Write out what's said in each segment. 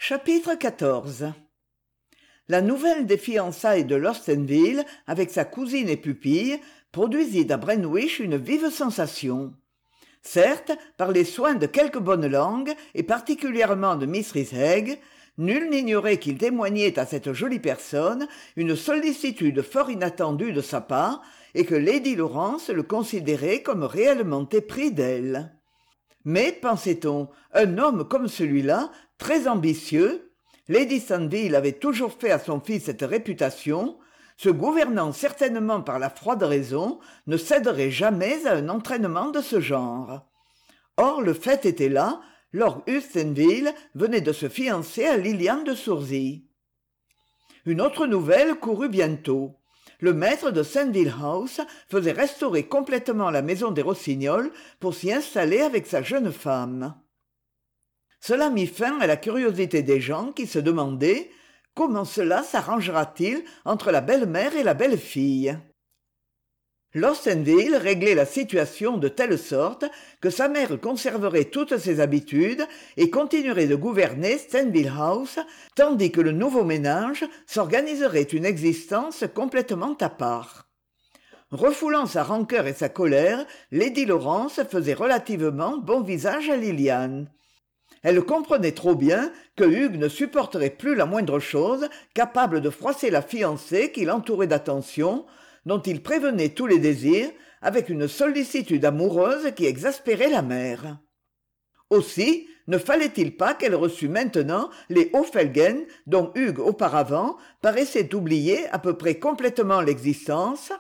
Chapitre XIV. La nouvelle des fiançailles de l'Austenville avec sa cousine et pupille produisit à Brentwick une vive sensation. Certes, par les soins de quelques bonnes langues, et particulièrement de Mrs. Egg, nul n'ignorait qu'il témoignait à cette jolie personne une sollicitude fort inattendue de sa part, et que lady Laurence le considérait comme réellement épris d'elle. Mais, pensait-on, un homme comme celui-là, très ambitieux, lady Stanville avait toujours fait à son fils cette réputation, se gouvernant certainement par la froide raison, ne céderait jamais à un entraînement de ce genre. Or le fait était là, lord Austenville venait de se fiancer à Lilian de Soursey. Une autre nouvelle courut bientôt. Le maître de Saint-Ville House faisait restaurer complètement la maison des Rossignols pour s'y installer avec sa jeune femme. Cela mit fin à la curiosité des gens qui se demandaient comment cela s'arrangera-t-il entre la belle-mère et la belle-fille. L'Austenville réglait la situation de telle sorte que sa mère conserverait toutes ses habitudes et continuerait de gouverner Stanville House, tandis que le nouveau ménage s'organiserait une existence complètement à part. Refoulant sa rancœur et sa colère, lady Laurence faisait relativement bon visage à Lilian. Elle comprenait trop bien que Hugues ne supporterait plus la moindre chose capable de froisser la fiancée qui l'entourait d'attentions, dont il prévenait tous les désirs, avec une sollicitude amoureuse qui exaspérait la mère. Aussi, ne fallait-il pas qu'elle reçût maintenant les Ophelgen dont Hugues auparavant paraissait oublier à peu près complètement l'existence.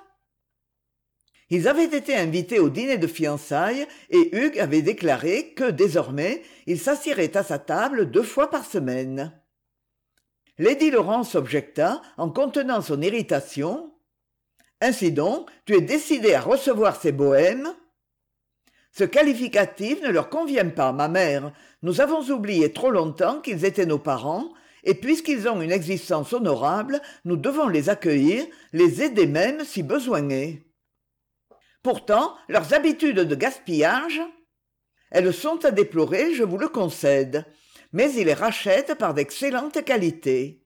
Ils avaient été invités au dîner de fiançailles et Hugues avait déclaré que, désormais, il s'assiérait à sa table 2 fois par semaine. Lady Laurence objecta, en contenant son irritation. « Ainsi donc, tu es décidé à recevoir ces bohèmes ?» Ce qualificatif ne leur convient pas, ma mère. Nous avons oublié trop longtemps qu'ils étaient nos parents, et puisqu'ils ont une existence honorable, nous devons les accueillir, les aider même si besoin est. Pourtant, leurs habitudes de gaspillage, elles sont à déplorer, je vous le concède, mais ils les rachètent par d'excellentes qualités.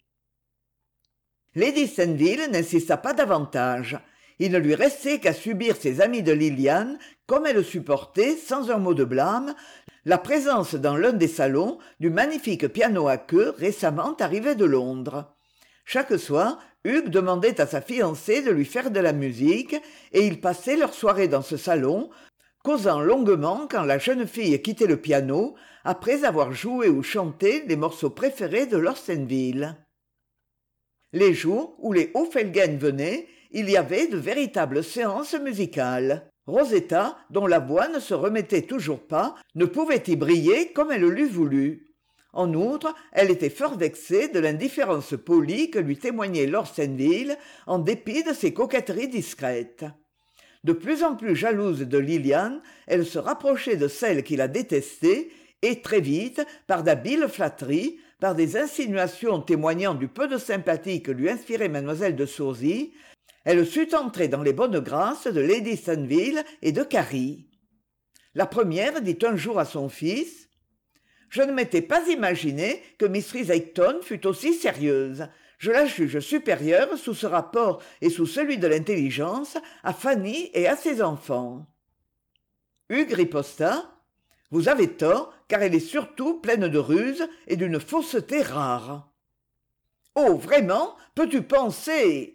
Lady Stanville n'insista pas davantage. Il ne lui restait qu'à subir ses amis de Lilian, comme elle supportait, sans un mot de blâme, la présence dans l'un des salons du magnifique piano à queue récemment arrivé de Londres. Chaque soir, Hugues demandait à sa fiancée de lui faire de la musique, et ils passaient leur soirée dans ce salon, causant longuement quand la jeune fille quittait le piano, après avoir joué ou chanté les morceaux préférés de l'Austenville. Les jours où les Ophelgen venaient, il y avait de véritables séances musicales. Rosetta, dont la voix ne se remettait toujours pas, ne pouvait y briller comme elle l'eût voulu. En outre, elle était fort vexée de l'indifférence polie que lui témoignait lord Stanville, en dépit de ses coquetteries discrètes. De plus en plus jalouse de Lilian, elle se rapprochait de celle qui la détestait, et très vite, par d'habiles flatteries, par des insinuations témoignant du peu de sympathie que lui inspirait mademoiselle de Soursey, elle sut entrer dans les bonnes grâces de lady Stanville et de Carrie. La première dit un jour à son fils « Je ne m'étais pas imaginé que Mrs. Acton fût aussi sérieuse. Je la juge supérieure sous ce rapport et sous celui de l'intelligence à Fanny et à ses enfants. » Hugues riposta « Vous avez tort, car elle est surtout pleine de ruse et d'une fausseté rare. »« Oh, vraiment, peux-tu penser ?» ?»«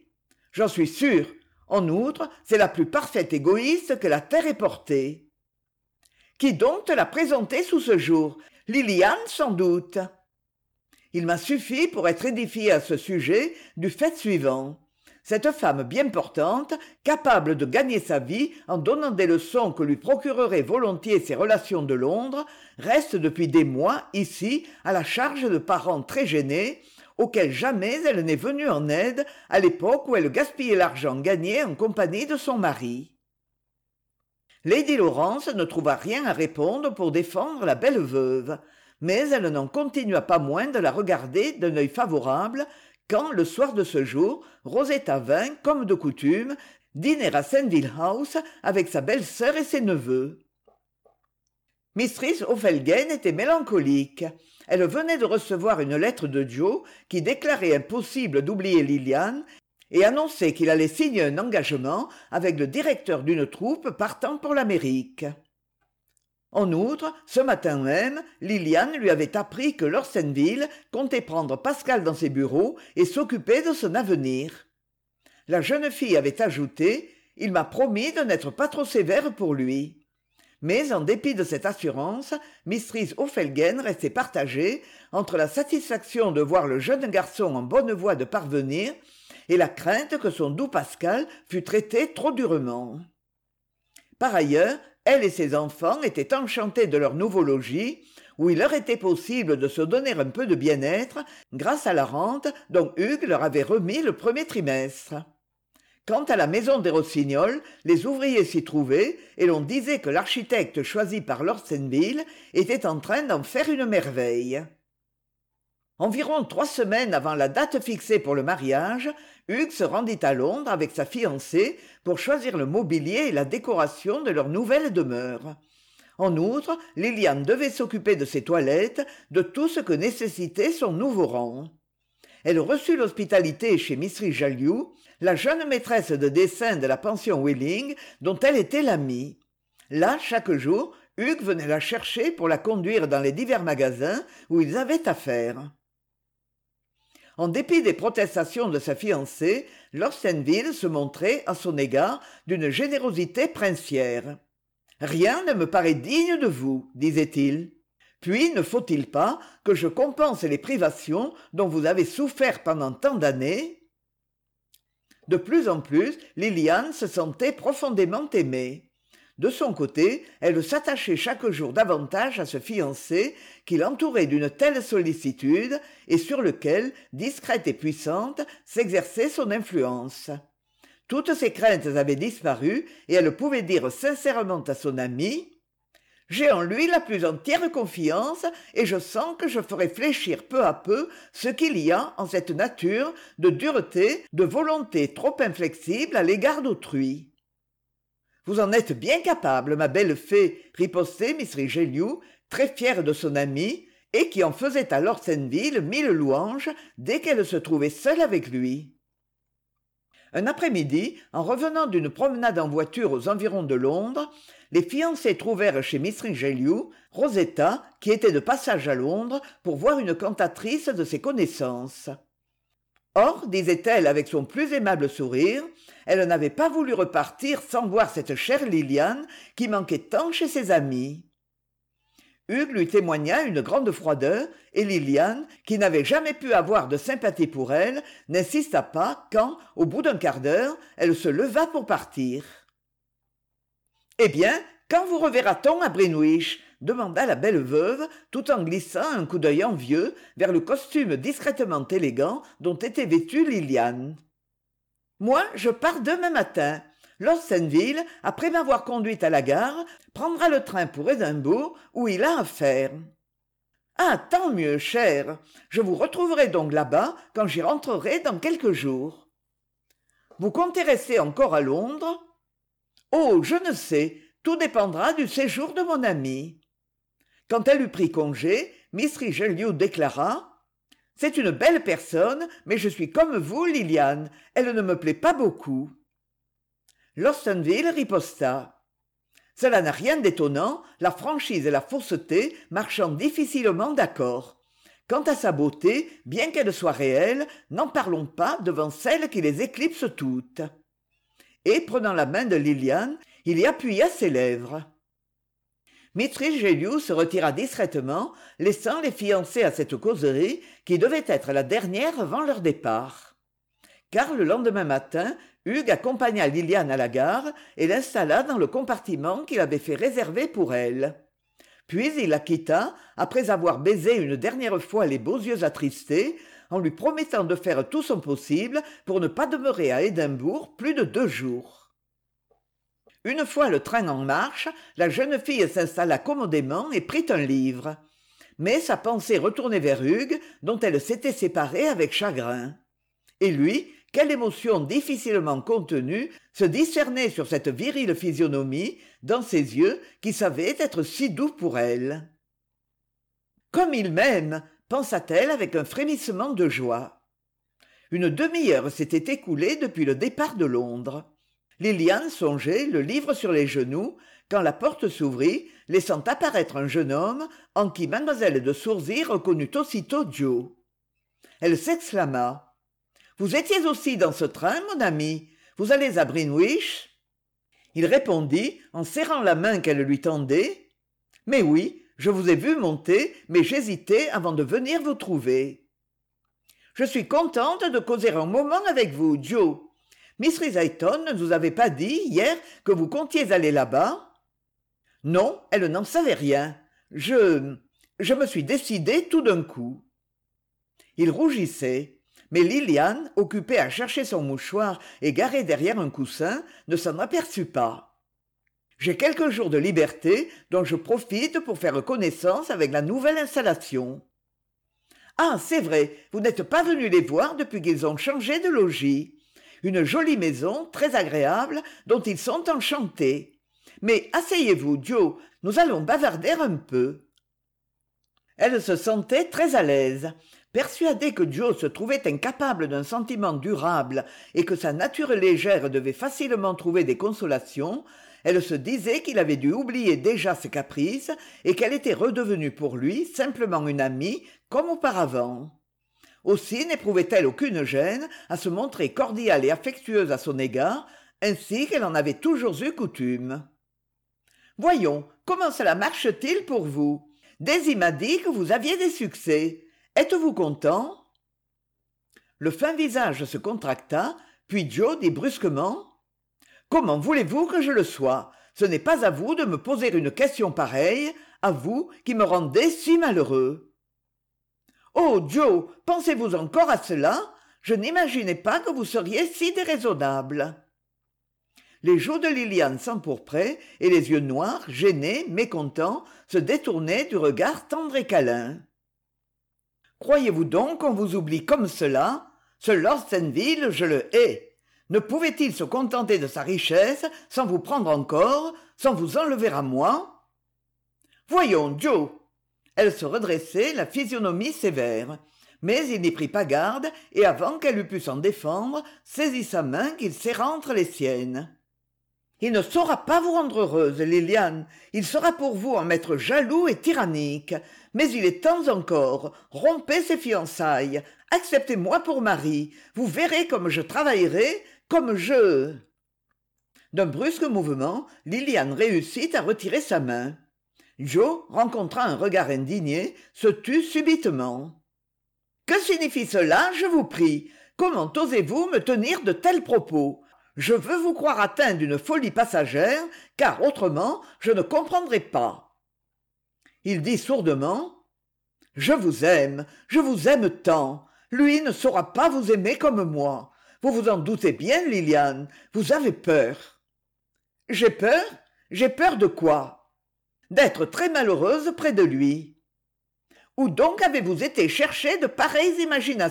J'en suis sûr. En outre, c'est la plus parfaite égoïste que la terre ait portée. »« Qui donc te l'a présentée sous ce jour ? Lilian, sans doute. » Il m'a suffi pour être édifié à ce sujet du fait suivant. Cette femme bien portante, capable de gagner sa vie en donnant des leçons que lui procureraient volontiers ses relations de Londres, reste depuis des mois ici à la charge de parents très gênés, auxquels jamais elle n'est venue en aide à l'époque où elle gaspillait l'argent gagné en compagnie de son mari. Lady Laurence ne trouva rien à répondre pour défendre la belle veuve, mais elle n'en continua pas moins de la regarder d'un œil favorable quand, le soir de ce jour, Rosetta vint, comme de coutume, dîner à Saint-Ville House avec sa belle-sœur et ses neveux. Mistress Ophelgane était mélancolique. Elle venait de recevoir une lettre de Joe qui déclarait impossible d'oublier Lilian et annonçait qu'il allait signer un engagement avec le directeur d'une troupe partant pour l'Amérique. En outre, ce matin même, Lilian lui avait appris que Lorsenville comptait prendre Pascal dans ses bureaux et s'occuper de son avenir. La jeune fille avait ajouté « Il m'a promis de n'être pas trop sévère pour lui ». Mais en dépit de cette assurance, Mistress Ophelgane restait partagée entre la satisfaction de voir le jeune garçon en bonne voie de parvenir et la crainte que son doux Pascal fût traité trop durement. Par ailleurs, elle et ses enfants étaient enchantés de leur nouveau logis, où il leur était possible de se donner un peu de bien-être grâce à la rente dont Hugues leur avait remis le premier trimestre. Quant à la maison des Rossignols, les ouvriers s'y trouvaient et l'on disait que l'architecte choisi par Lorsenville était en train d'en faire une merveille. Environ 3 semaines avant la date fixée pour le mariage, Hugues se rendit à Londres avec sa fiancée pour choisir le mobilier et la décoration de leur nouvelle demeure. En outre, Lilian devait s'occuper de ses toilettes, de tout ce que nécessitait son nouveau rang. Elle reçut l'hospitalité chez Mistress Jalliou, la jeune maîtresse de dessin de la pension Welling, dont elle était l'amie. Là, chaque jour, Hugues venait la chercher pour la conduire dans les divers magasins où ils avaient affaire. En dépit des protestations de sa fiancée, Lorsenville se montrait, à son égard, d'une générosité princière. « Rien ne me paraît digne de vous, disait-il. Puis ne faut-il pas que je compense les privations dont vous avez souffert pendant tant d'années ?» De plus en plus, Lilian se sentait profondément aimée. De son côté, elle s'attachait chaque jour davantage à ce fiancé qui l'entourait d'une telle sollicitude et sur lequel, discrète et puissante, s'exerçait son influence. Toutes ses craintes avaient disparu et elle pouvait dire sincèrement à son ami « J'ai en lui la plus entière confiance et je sens que je ferai fléchir peu à peu ce qu'il y a en cette nature de dureté, de volonté trop inflexible à l'égard d'autrui. » Vous en êtes bien capable, ma belle fée, ripostait Mistress Jalliou, très fière de son amie, et qui en faisait à Lorsenville 1000 louanges dès qu'elle se trouvait seule avec lui. Un après-midi, en revenant d'une promenade en voiture aux environs de Londres, les fiancés trouvèrent chez Mistress Jalliou Rosetta, qui était de passage à Londres pour voir une cantatrice de ses connaissances. Or, disait-elle avec son plus aimable sourire, elle n'avait pas voulu repartir sans voir cette chère Lilian qui manquait tant chez ses amis. Hugues lui témoigna une grande froideur et Lilian, qui n'avait jamais pu avoir de sympathie pour elle, n'insista pas quand, au bout d'un quart d'heure, elle se leva pour partir. « Eh bien, quand vous reverra-t-on à Greenwich ?» demanda la belle veuve, tout en glissant un coup d'œil envieux vers le costume discrètement élégant dont était vêtue Lilian. « Moi, je pars demain matin. Lorsenville, après m'avoir conduite à la gare, prendra le train pour Édimbourg, où il a affaire. »« Ah, tant mieux, chère. Je vous retrouverai donc là-bas quand j'y rentrerai dans quelques jours. »« Vous comptez rester encore à Londres ?»« Oh, je ne sais. Tout dépendra du séjour de mon ami. » Quand elle eut pris congé, Mistress Jalliou déclara « C'est une belle personne, mais je suis comme vous, Lilian. Elle ne me plaît pas beaucoup. » Lorsenville riposta. Cela n'a rien d'étonnant, la franchise et la fausseté marchant difficilement d'accord. Quant à sa beauté, bien qu'elle soit réelle, n'en parlons pas devant celle qui les éclipse toutes. Et, prenant la main de Lilian, il y appuya ses lèvres. Mistress Jalliou se retira discrètement, laissant les fiancés à cette causerie qui devait être la dernière avant leur départ. Car le lendemain matin, Hugues accompagna Lilian à la gare et l'installa dans le compartiment qu'il avait fait réserver pour elle. Puis il la quitta, après avoir baisé une dernière fois les beaux yeux attristés, en lui promettant de faire tout son possible pour ne pas demeurer à Édimbourg plus de 2 jours. Une fois le train en marche, la jeune fille s'installa commodément et prit un livre. Mais sa pensée retournait vers Hugues, dont elle s'était séparée avec chagrin. Et lui, quelle émotion difficilement contenue se discernait sur cette virile physionomie, dans ses yeux qui savaient être si doux pour elle. « Comme il m'aime !» pensa-t-elle avec un frémissement de joie. Une demi-heure s'était écoulée depuis le départ de Londres. Lilian songeait, le livre sur les genoux, quand la porte s'ouvrit, laissant apparaître un jeune homme en qui mademoiselle de Soursy reconnut aussitôt Joe. Elle s'exclama. « Vous étiez aussi dans ce train, mon ami? Vous allez à Greenwich ?» Il répondit, en serrant la main qu'elle lui tendait. « Mais oui, je vous ai vu monter, mais j'hésitais avant de venir vous trouver. »« Je suis contente de causer un moment avec vous, Joe. Miss Riseholme ne vous avait pas dit, hier, que vous comptiez aller là-bas ?»« Non, elle n'en savait rien. Je me suis décidé tout d'un coup. » Il rougissait, mais Lilian, occupée à chercher son mouchoir et garée derrière un coussin, ne s'en aperçut pas. « J'ai quelques jours de liberté dont je profite pour faire connaissance avec la nouvelle installation. »« Ah, c'est vrai, vous n'êtes pas venu les voir depuis qu'ils ont changé de logis. Une jolie maison, très agréable, dont ils sont enchantés. Mais asseyez-vous, Joe, nous allons bavarder un peu. » Elle se sentait très à l'aise. Persuadée que Joe se trouvait incapable d'un sentiment durable et que sa nature légère devait facilement trouver des consolations, elle se disait qu'il avait dû oublier déjà ses caprices et qu'elle était redevenue pour lui simplement une amie comme auparavant. Aussi n'éprouvait-elle aucune gêne à se montrer cordiale et affectueuse à son égard, ainsi qu'elle en avait toujours eu coutume. « Voyons, comment cela marche-t-il pour vous? Daisy m'a dit que vous aviez des succès. Êtes-vous content ?» Le fin visage se contracta, puis Joe dit brusquement « Comment voulez-vous que je le sois? Ce n'est pas à vous de me poser une question pareille, à vous qui me rendez si malheureux. »« Oh, Joe, pensez-vous encore à cela? Je n'imaginais pas que vous seriez si déraisonnable. » Les joues de Lilian s'empourpraient et les yeux noirs, gênés, mécontents, se détournaient du regard tendre et câlin. « Croyez-vous donc qu'on vous oublie comme cela? Ce Lord Stanville, je le hais. Ne pouvait-il se contenter de sa richesse sans vous prendre encore, sans vous enlever à moi? Voyons, Joe. » Elle se redressait, la physionomie sévère. Mais il n'y prit pas garde, et avant qu'elle eût pu s'en défendre, saisit sa main qu'il serra entre les siennes. « Il ne saura pas vous rendre heureuse, Lilian. Il sera pour vous un maître jaloux et tyrannique. Mais il est temps encore. Rompez ces fiançailles. Acceptez-moi pour mari. Vous verrez comme je travaillerai, comme je... » D'un brusque mouvement, Lilian réussit à retirer sa main. Joe rencontra un regard indigné, se tut subitement. « Que signifie cela, je vous prie? Comment osez-vous me tenir de tels propos? Je veux vous croire atteint d'une folie passagère, car autrement je ne comprendrai pas. » Il dit sourdement « Je vous aime tant. Lui ne saura pas vous aimer comme moi. Vous vous en doutez bien, Lilian, vous avez peur. »« J'ai peur? J'ai peur de quoi? » ?»« D'être très malheureuse près de lui. »« Où donc avez-vous été chercher de pareilles imaginations? »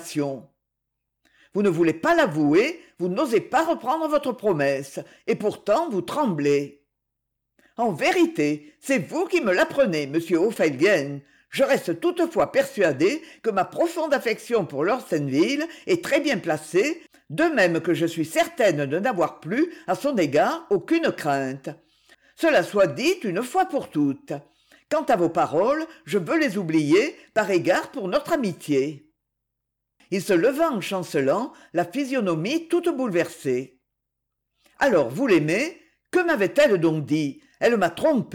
Vous ne voulez pas l'avouer, vous n'osez pas reprendre votre promesse, et pourtant vous tremblez. En vérité, c'est vous qui me l'apprenez, monsieur O'Felgen. Je reste toutefois persuadé que ma profonde affection pour Lord Stanville est très bien placée, de même que je suis certaine de n'avoir plus, à son égard, aucune crainte. Cela soit dit une fois pour toutes. Quant à vos paroles, je veux les oublier, par égard pour notre amitié. Il se leva en chancelant, la physionomie toute bouleversée. « Alors, vous l'aimez? Que m'avait-elle donc dit? Elle m'a trompé. »«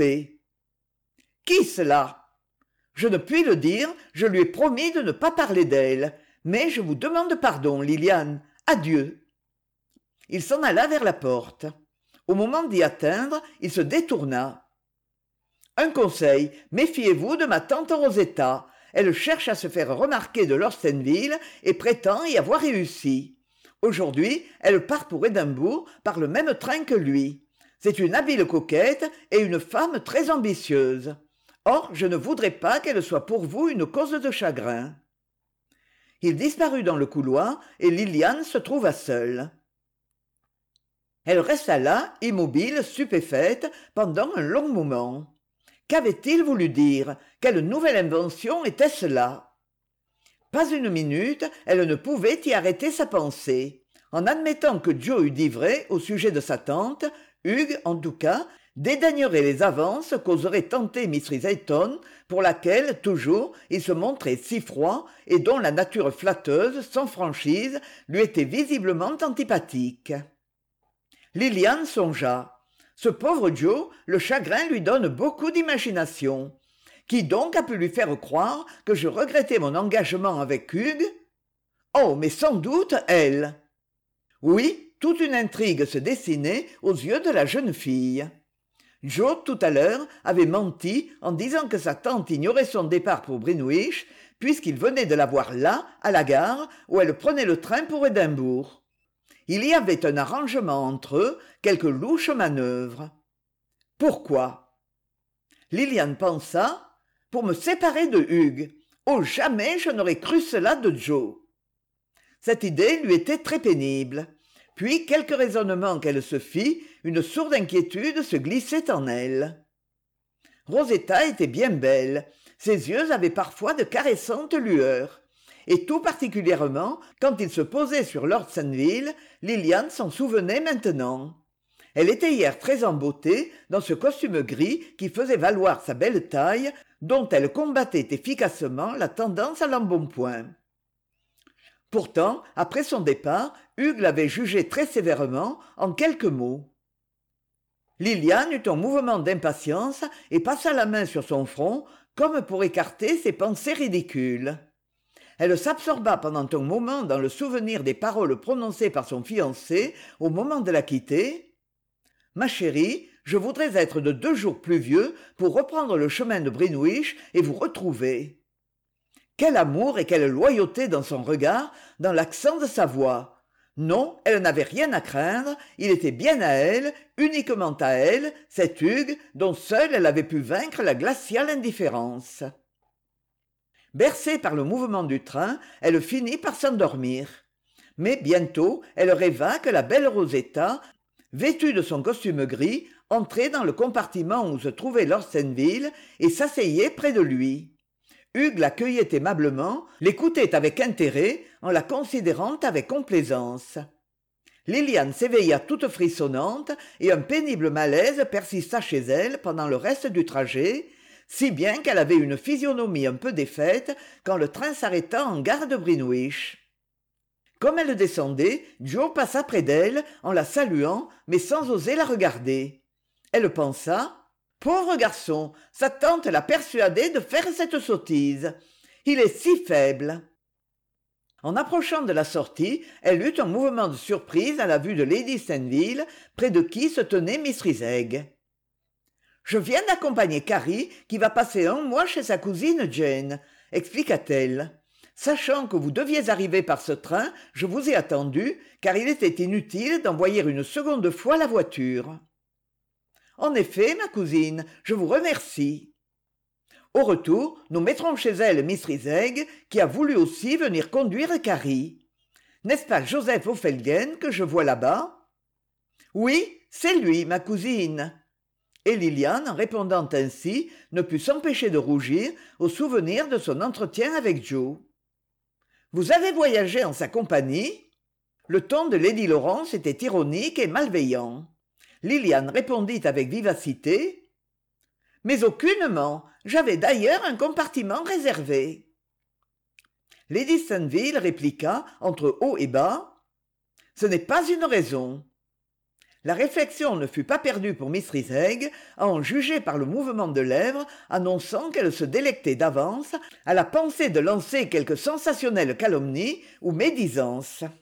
Qui cela? » ?»« Je ne puis le dire, je lui ai promis de ne pas parler d'elle. Mais je vous demande pardon, Lilian. Adieu. » Il s'en alla vers la porte. Au moment d'y atteindre, il se détourna. « Un conseil, méfiez-vous de ma tante Rosetta. Elle cherche à se faire remarquer de Lord Stanville et prétend y avoir réussi. Aujourd'hui, elle part pour Édimbourg par le même train que lui. C'est une habile coquette et une femme très ambitieuse. Or, je ne voudrais pas qu'elle soit pour vous une cause de chagrin. » Il disparut dans le couloir et Lilian se trouva seule. Elle resta là, immobile, stupéfaite, pendant un long moment. Qu'avait-il voulu dire? Quelle nouvelle invention était-ce là? Pas une minute, elle ne pouvait y arrêter sa pensée. En admettant que Joe eût dit vrai au sujet de sa tante, Hugues, en tout cas, dédaignerait les avances qu'oserait tenter Mrs. Elton, pour laquelle, toujours, il se montrait si froid et dont la nature flatteuse, sans franchise, lui était visiblement antipathique. Lilian songea. Ce pauvre Joe, le chagrin lui donne beaucoup d'imagination. Qui donc a pu lui faire croire que je regrettais mon engagement avec Hugues? Oh, mais sans doute elle. Oui, toute une intrigue se dessinait aux yeux de la jeune fille. Joe, tout à l'heure, avait menti en disant que sa tante ignorait son départ pour Greenwich, puisqu'il venait de la voir là, à la gare, où elle prenait le train pour Édimbourg. Il y avait un arrangement entre eux, quelque louche manœuvre. Pourquoi? Lilian pensa, pour me séparer de Hugues. Oh, jamais je n'aurais cru cela de Joe. Cette idée lui était très pénible. Puis, quelque raisonnement qu'elle se fit, une sourde inquiétude se glissait en elle. Rosetta était bien belle. Ses yeux avaient parfois de caressantes lueurs. Et tout particulièrement, quand il se posait sur Lord Sainville, Lilian s'en souvenait maintenant. Elle était hier très en beauté, dans ce costume gris qui faisait valoir sa belle taille, dont elle combattait efficacement la tendance à l'embonpoint. Pourtant, après son départ, Hugues l'avait jugée très sévèrement, en quelques mots. Lilian eut un mouvement d'impatience et passa la main sur son front, comme pour écarter ses pensées ridicules. Elle s'absorba pendant un moment dans le souvenir des paroles prononcées par son fiancé au moment de la quitter. « Ma chérie, je voudrais être de 2 jours plus vieux pour reprendre le chemin de Greenwich et vous retrouver. » Quel amour et quelle loyauté dans son regard, dans l'accent de sa voix. Non, elle n'avait rien à craindre, il était bien à elle, uniquement à elle, cet Hugues dont seule elle avait pu vaincre la glaciale indifférence. Bercée par le mouvement du train, elle finit par s'endormir. Mais bientôt, elle rêva que la belle Rosetta, vêtue de son costume gris, entrait dans le compartiment où se trouvait Lord Sainville et s'asseyait près de lui. Hugues l'accueillait aimablement, l'écoutait avec intérêt, en la considérant avec complaisance. Lilian s'éveilla toute frissonnante, et un pénible malaise persista chez elle pendant le reste du trajet, si bien qu'elle avait une physionomie un peu défaite quand le train s'arrêta en gare de Greenwich. Comme elle descendait, Joe passa près d'elle, en la saluant, mais sans oser la regarder. Elle pensa: pauvre garçon, sa tante l'a persuadé de faire cette sottise. Il est si faible. En approchant de la sortie, elle eut un mouvement de surprise à la vue de Lady Sainville, près de qui se tenait Miss Riseig. « Je viens d'accompagner Carrie, qui va passer 1 mois chez sa cousine Jane, » expliqua-t-elle. « Sachant que vous deviez arriver par ce train, je vous ai attendu, car il était inutile d'envoyer une seconde fois la voiture. » En effet, ma cousine, je vous remercie. Au retour, nous mettrons chez elle Miss Riseig, qui a voulu aussi venir conduire Carrie. N'est-ce pas Joseph Ophelgen que je vois là-bas? Oui, c'est lui, ma cousine. Et Lilian, en répondant ainsi, ne put s'empêcher de rougir au souvenir de son entretien avec Joe. Vous avez voyagé en sa compagnie? Le ton de Lady Laurence était ironique et malveillant. Lilian répondit avec vivacité. « Mais aucunement, j'avais d'ailleurs un compartiment réservé. » Lady Sainville répliqua entre haut et bas. « Ce n'est pas une raison. » La réflexion ne fut pas perdue pour Miss Riseig, à en juger par le mouvement de lèvres annonçant qu'elle se délectait d'avance à la pensée de lancer quelque sensationnelle calomnie ou médisance.